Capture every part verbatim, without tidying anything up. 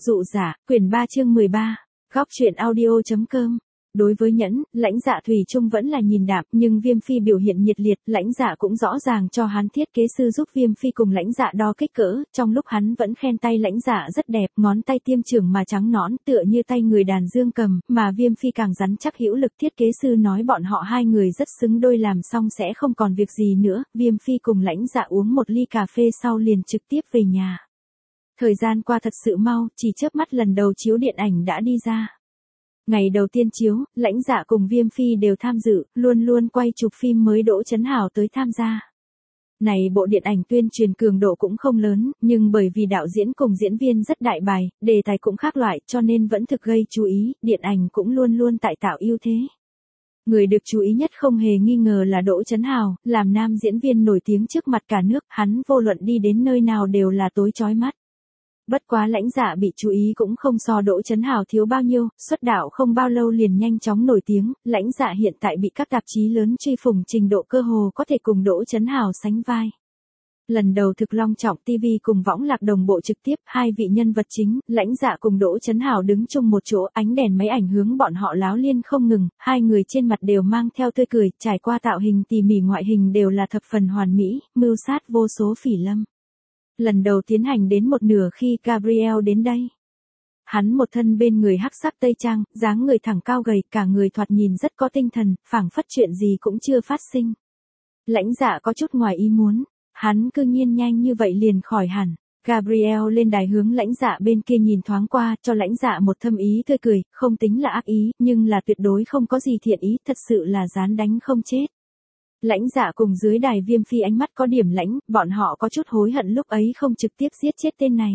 Dụ giả, quyển ba chương mười ba, góc truyện audio.com. Đối với Nhẫn, Lãnh Dạ thủy chung vẫn là nhìn đạm, nhưng Viêm Phi biểu hiện nhiệt liệt, Lãnh Dạ cũng rõ ràng cho hắn thiết kế sư giúp Viêm Phi cùng Lãnh Dạ đo kích cỡ, trong lúc hắn vẫn khen tay Lãnh Dạ rất đẹp, ngón tay tiêm trưởng mà trắng nõn, tựa như tay người đàn dương cầm, mà Viêm Phi càng rắn chắc hữu lực. Thiết kế sư nói bọn họ hai người rất xứng đôi, làm xong sẽ không còn việc gì nữa. Viêm Phi cùng Lãnh Dạ uống một ly cà phê sau liền trực tiếp về nhà. Thời gian qua thật sự mau, chỉ chớp mắt lần đầu chiếu điện ảnh đã đi ra. Ngày đầu tiên chiếu, Lãnh Dạ cùng Viêm Phi đều tham dự, luôn luôn quay chụp phim mới Đỗ Chấn Hảo tới tham gia. Này bộ điện ảnh tuyên truyền cường độ cũng không lớn, nhưng bởi vì đạo diễn cùng diễn viên rất đại bài, đề tài cũng khác loại, cho nên vẫn thực gây chú ý, điện ảnh cũng luôn luôn tại tạo ưu thế. Người được chú ý nhất không hề nghi ngờ là Đỗ Chấn Hảo, làm nam diễn viên nổi tiếng trước mặt cả nước, hắn vô luận đi đến nơi nào đều là tối chói mắt. Bất quá Lãnh Dạ bị chú ý cũng không so Đỗ Chấn Hảo thiếu bao nhiêu, xuất đạo không bao lâu liền nhanh chóng nổi tiếng, Lãnh Dạ hiện tại bị các tạp chí lớn truy phủng trình độ cơ hồ có thể cùng Đỗ Chấn Hảo sánh vai. Lần đầu thực long trọng ti vi cùng võng lạc đồng bộ trực tiếp, hai vị nhân vật chính, Lãnh Dạ cùng Đỗ Chấn Hảo đứng chung một chỗ, ánh đèn máy ảnh hướng bọn họ láo liên không ngừng, hai người trên mặt đều mang theo tươi cười, trải qua tạo hình tỉ mỉ ngoại hình đều là thập phần hoàn mỹ, mưu sát vô số phỉ lâm. Lần đầu tiến hành đến một nửa khi Gabriel đến đây. Hắn một thân bên người hắc sắc tây trang, dáng người thẳng cao gầy, cả người thoạt nhìn rất có tinh thần, phảng phất chuyện gì cũng chưa phát sinh. Lãnh Dạ có chút ngoài ý muốn, hắn cư nhiên nhanh như vậy liền khỏi hẳn. Gabriel lên đài hướng Lãnh Dạ bên kia nhìn thoáng qua, cho Lãnh Dạ một thâm ý tươi cười, không tính là ác ý, nhưng là tuyệt đối không có gì thiện ý, thật sự là gián đánh không chết. Lãnh Dạ cùng dưới đài Viêm Phi ánh mắt có điểm lãnh, bọn họ có chút hối hận lúc ấy không trực tiếp giết chết tên này.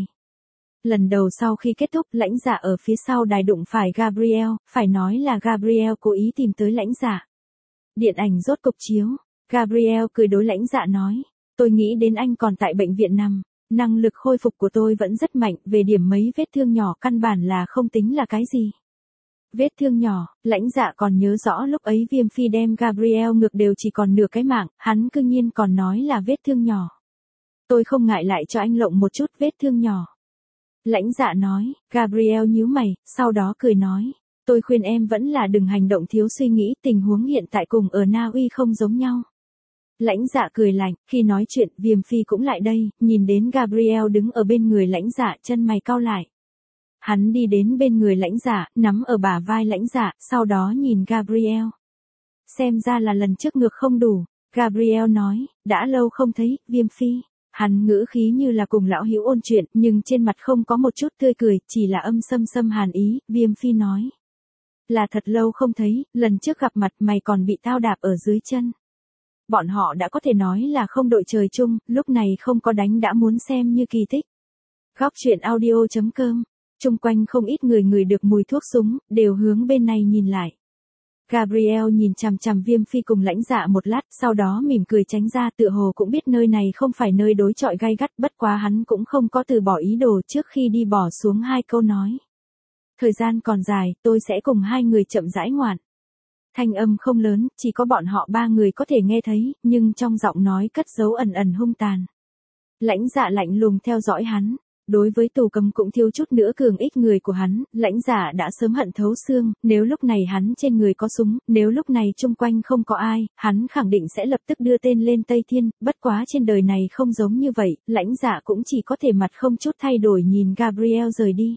Lần đầu sau khi kết thúc, Lãnh Dạ ở phía sau đài đụng phải Gabriel, phải nói là Gabriel cố ý tìm tới Lãnh Dạ. Điện ảnh rốt cục chiếu, Gabriel cười đối Lãnh Dạ nói, tôi nghĩ đến anh còn tại bệnh viện nằm, năng lực khôi phục của tôi vẫn rất mạnh, về điểm mấy vết thương nhỏ căn bản là không tính là cái gì. Vết thương nhỏ, Lãnh Dạ còn nhớ rõ lúc ấy Viêm Phi đem Gabriel ngược đều chỉ còn nửa cái mạng, hắn cư nhiên còn nói là vết thương nhỏ. Tôi không ngại lại cho anh lộng một chút vết thương nhỏ. Lãnh Dạ nói, Gabriel nhíu mày, sau đó cười nói, tôi khuyên em vẫn là đừng hành động thiếu suy nghĩ, tình huống hiện tại cùng ở Na Uy không giống nhau. Lãnh Dạ cười lạnh, khi nói chuyện Viêm Phi cũng lại đây, nhìn đến Gabriel đứng ở bên người Lãnh Dạ, chân mày cau lại. Hắn đi đến bên người Lãnh Dạ, nắm ở bả vai Lãnh Dạ, sau đó nhìn Gabriel. Xem ra là lần trước ngược không đủ, Gabriel nói, đã lâu không thấy, Viêm Phi. Hắn ngữ khí như là cùng lão hữu ôn chuyện, nhưng trên mặt không có một chút tươi cười, chỉ là âm xâm xâm hàn ý, Viêm Phi nói. Là thật lâu không thấy, lần trước gặp mặt mày còn bị tao đạp ở dưới chân. Bọn họ đã có thể nói là không đội trời chung, lúc này không có đánh đã muốn xem như kỳ tích. Góc truyện audio.com. Trung quanh không ít người người được mùi thuốc súng, đều hướng bên này nhìn lại. Gabriel nhìn chằm chằm Viêm Phi cùng Lãnh Dạ một lát, sau đó mỉm cười tránh ra, tựa hồ cũng biết nơi này không phải nơi đối chọi gay gắt, bất quá hắn cũng không có từ bỏ ý đồ trước khi đi bỏ xuống hai câu nói. Thời gian còn dài, tôi sẽ cùng hai người chậm rãi ngoạn. Thanh âm không lớn, chỉ có bọn họ ba người có thể nghe thấy, nhưng trong giọng nói cất giấu ẩn ẩn hung tàn. Lãnh Dạ lạnh lùng theo dõi hắn. Đối với tù cầm cũng thiếu chút nữa cường ích người của hắn, Lãnh Dạ đã sớm hận thấu xương, nếu lúc này hắn trên người có súng, nếu lúc này chung quanh không có ai, hắn khẳng định sẽ lập tức đưa tên lên Tây Thiên, bất quá trên đời này không giống như vậy, Lãnh Dạ cũng chỉ có thể mặt không chút thay đổi nhìn Gabriel rời đi.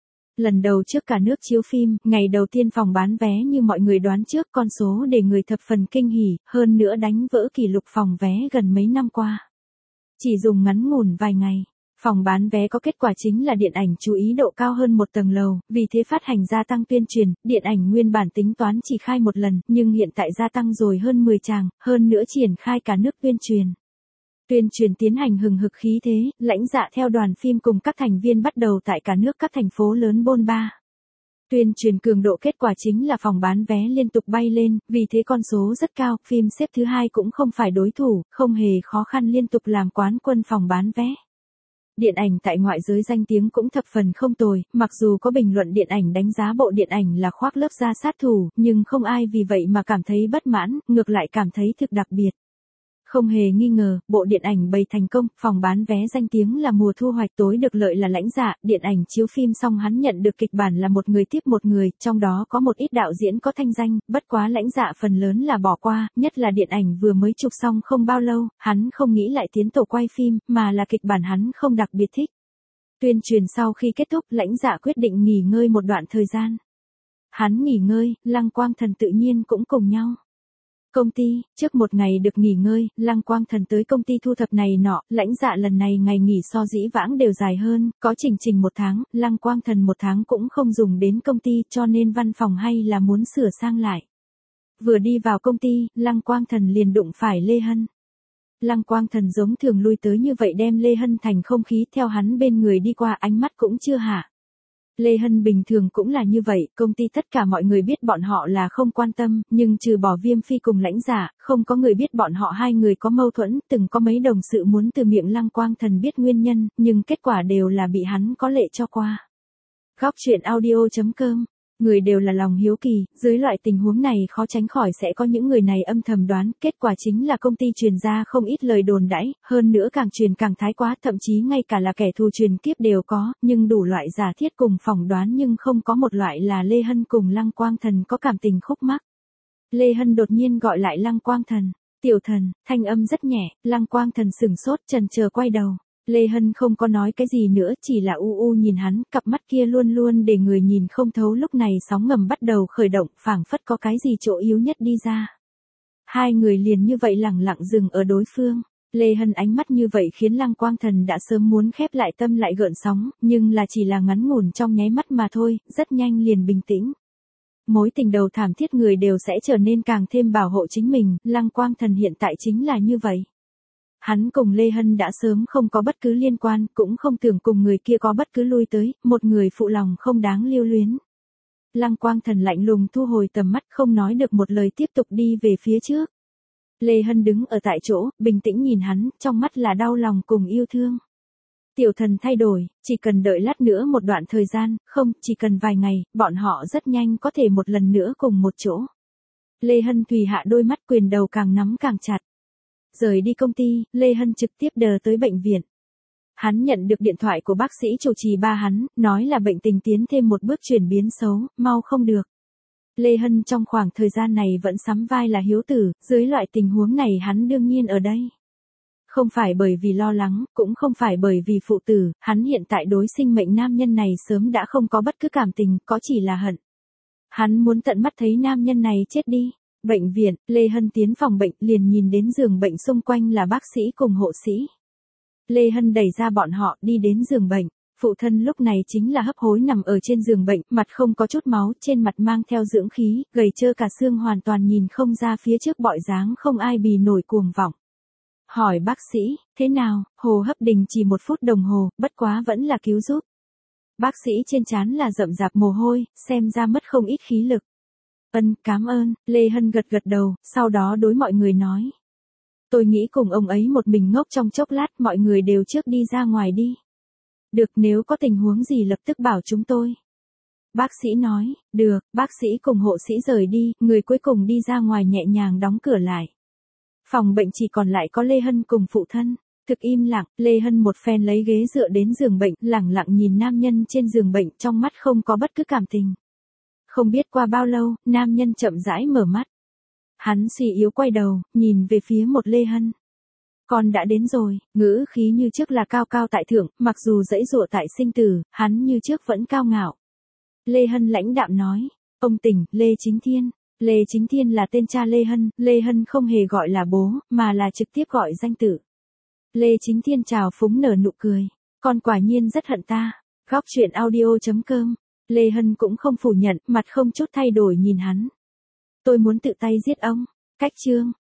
Lần đầu trước cả nước chiếu phim, ngày đầu tiên phòng bán vé như mọi người đoán trước con số để người thập phần kinh hỉ, hơn nữa đánh vỡ kỷ lục phòng vé gần mấy năm qua. Chỉ dùng ngắn ngủn vài ngày. Phòng bán vé có kết quả chính là điện ảnh chú ý độ cao hơn một tầng lầu, vì thế phát hành gia tăng tuyên truyền, điện ảnh nguyên bản tính toán chỉ khai một lần, nhưng hiện tại gia tăng rồi hơn mười tràng, hơn nữa triển khai cả nước tuyên truyền. Tuyên truyền tiến hành hừng hực khí thế, Lãnh Dạ theo đoàn phim cùng các thành viên bắt đầu tại cả nước các thành phố lớn bôn ba. Tuyên truyền cường độ kết quả chính là phòng bán vé liên tục bay lên, vì thế con số rất cao, phim xếp thứ hai cũng không phải đối thủ, không hề khó khăn liên tục làm quán quân phòng bán vé. Điện ảnh tại ngoại giới danh tiếng cũng thập phần không tồi, mặc dù có bình luận điện ảnh đánh giá bộ điện ảnh là khoác lớp da sát thủ, nhưng không ai vì vậy mà cảm thấy bất mãn, ngược lại cảm thấy thực đặc biệt. Không hề nghi ngờ, bộ điện ảnh bày thành công, phòng bán vé danh tiếng là mùa thu hoạch, tối được lợi là Lãnh Dạ, điện ảnh chiếu phim xong hắn nhận được kịch bản là một người tiếp một người, trong đó có một ít đạo diễn có thanh danh, bất quá Lãnh Dạ phần lớn là bỏ qua, nhất là điện ảnh vừa mới chụp xong không bao lâu, hắn không nghĩ lại tiến tổ quay phim, mà là kịch bản hắn không đặc biệt thích. Tuyên truyền sau khi kết thúc, Lãnh Dạ quyết định nghỉ ngơi một đoạn thời gian. Hắn nghỉ ngơi, Lăng Quang Thần tự nhiên cũng cùng nhau. Công ty, trước một ngày được nghỉ ngơi, Lăng Quang Thần tới công ty thu thập này nọ, Lãnh Dạ lần này ngày nghỉ so dĩ vãng đều dài hơn, có trình trình một tháng, Lăng Quang Thần một tháng cũng không dùng đến công ty cho nên văn phòng hay là muốn sửa sang lại. Vừa đi vào công ty, Lăng Quang Thần liền đụng phải Lê Hân. Lăng Quang Thần giống thường lui tới như vậy đem Lê Hân thành không khí theo hắn bên người đi qua, ánh mắt cũng chưa hạ. Lê Hân bình thường cũng là như vậy, công ty tất cả mọi người biết bọn họ là không quan tâm, nhưng trừ bỏ Viêm Phi cùng Lãnh Dạ, không có người biết bọn họ hai người có mâu thuẫn, từng có mấy đồng sự muốn từ miệng Lăng Quang Thần biết nguyên nhân, nhưng kết quả đều là bị hắn có lệ cho qua. Góc truyện audio chấm com. Người đều là lòng hiếu kỳ, dưới loại tình huống này khó tránh khỏi sẽ có những người này âm thầm đoán, kết quả chính là công ty truyền ra không ít lời đồn đãi, hơn nữa càng truyền càng thái quá, thậm chí ngay cả là kẻ thù truyền kiếp đều có, nhưng đủ loại giả thiết cùng phỏng đoán nhưng không có một loại là Lê Hân cùng Lăng Quang Thần có cảm tình khúc mắc. Lê Hân đột nhiên gọi lại Lăng Quang Thần, "Tiểu Thần", thanh âm rất nhẹ, Lăng Quang Thần sửng sốt chần chờ quay đầu. Lê Hân không có nói cái gì nữa, chỉ là u u nhìn hắn, cặp mắt kia luôn luôn để người nhìn không thấu, lúc này sóng ngầm bắt đầu khởi động, phảng phất có cái gì chỗ yếu nhất đi ra. Hai người liền như vậy lẳng lặng dừng ở đối phương. Lê Hân ánh mắt như vậy khiến Lăng Quang Thần đã sớm muốn khép lại tâm lại gợn sóng, nhưng là chỉ là ngắn ngủn trong nháy mắt mà thôi, rất nhanh liền bình tĩnh. Mối tình đầu thảm thiết người đều sẽ trở nên càng thêm bảo hộ chính mình, Lăng Quang Thần hiện tại chính là như vậy. Hắn cùng Lê Hân đã sớm không có bất cứ liên quan, cũng không tưởng cùng người kia có bất cứ lui tới, một người phụ lòng không đáng lưu luyến. Lăng Quang Thần lạnh lùng thu hồi tầm mắt, không nói được một lời, tiếp tục đi về phía trước. Lê Hân đứng ở tại chỗ, bình tĩnh nhìn hắn, trong mắt là đau lòng cùng yêu thương. Tiểu Thần thay đổi, chỉ cần đợi lát nữa một đoạn thời gian, không, chỉ cần vài ngày, bọn họ rất nhanh có thể một lần nữa cùng một chỗ. Lê Hân thùy hạ đôi mắt, quyền đầu càng nắm càng chặt. Rời đi công ty, Lê Hân trực tiếp đờ tới bệnh viện. Hắn nhận được điện thoại của bác sĩ chủ trì ba hắn, nói là bệnh tình tiến thêm một bước chuyển biến xấu, mau không được. Lê Hân trong khoảng thời gian này vẫn sắm vai là hiếu tử, dưới loại tình huống này hắn đương nhiên ở đây. Không phải bởi vì lo lắng, cũng không phải bởi vì phụ tử, hắn hiện tại đối sinh mệnh nam nhân này sớm đã không có bất cứ cảm tình, có chỉ là hận. Hắn muốn tận mắt thấy nam nhân này chết đi. Bệnh viện, Lê Hân tiến phòng bệnh liền nhìn đến giường bệnh xung quanh là bác sĩ cùng hộ sĩ. Lê Hân đẩy ra bọn họ đi đến giường bệnh. Phụ thân lúc này chính là hấp hối nằm ở trên giường bệnh, mặt không có chút máu, trên mặt mang theo dưỡng khí, gầy trơ cả xương, hoàn toàn nhìn không ra phía trước bọi dáng không ai bì nổi cuồng vọng. Hỏi bác sĩ, thế nào, hô hấp đình chỉ một phút đồng hồ, bất quá vẫn là cứu giúp. Bác sĩ trên trán là rậm rạp mồ hôi, xem ra mất không ít khí lực. Ân, cảm ơn, Lê Hân gật gật đầu, sau đó đối mọi người nói. Tôi nghĩ cùng ông ấy một mình ngốc trong chốc lát, mọi người đều trước đi ra ngoài đi. Được, nếu có tình huống gì lập tức bảo chúng tôi. Bác sĩ nói, được, bác sĩ cùng hộ sĩ rời đi, người cuối cùng đi ra ngoài nhẹ nhàng đóng cửa lại. Phòng bệnh chỉ còn lại có Lê Hân cùng phụ thân. Thực im lặng, Lê Hân một phen lấy ghế dựa đến giường bệnh, lẳng lặng nhìn nam nhân trên giường bệnh, trong mắt không có bất cứ cảm tình. Không biết qua bao lâu, nam nhân chậm rãi mở mắt. Hắn suy yếu quay đầu, nhìn về phía một Lê Hân. Con đã đến rồi, ngữ khí như trước là cao cao tại thượng, mặc dù dãy dụa tại sinh tử, hắn như trước vẫn cao ngạo. Lê Hân lãnh đạm nói, ông tỉnh, Lê Chính Thiên. Lê Chính Thiên là tên cha Lê Hân, Lê Hân không hề gọi là bố, mà là trực tiếp gọi danh tự. Lê Chính Thiên chào phúng nở nụ cười, con quả nhiên rất hận ta. Góc truyện audio chấm com. Lê Hân cũng không phủ nhận, mặt không chút thay đổi nhìn hắn. Tôi muốn tự tay giết ông. Cách chương.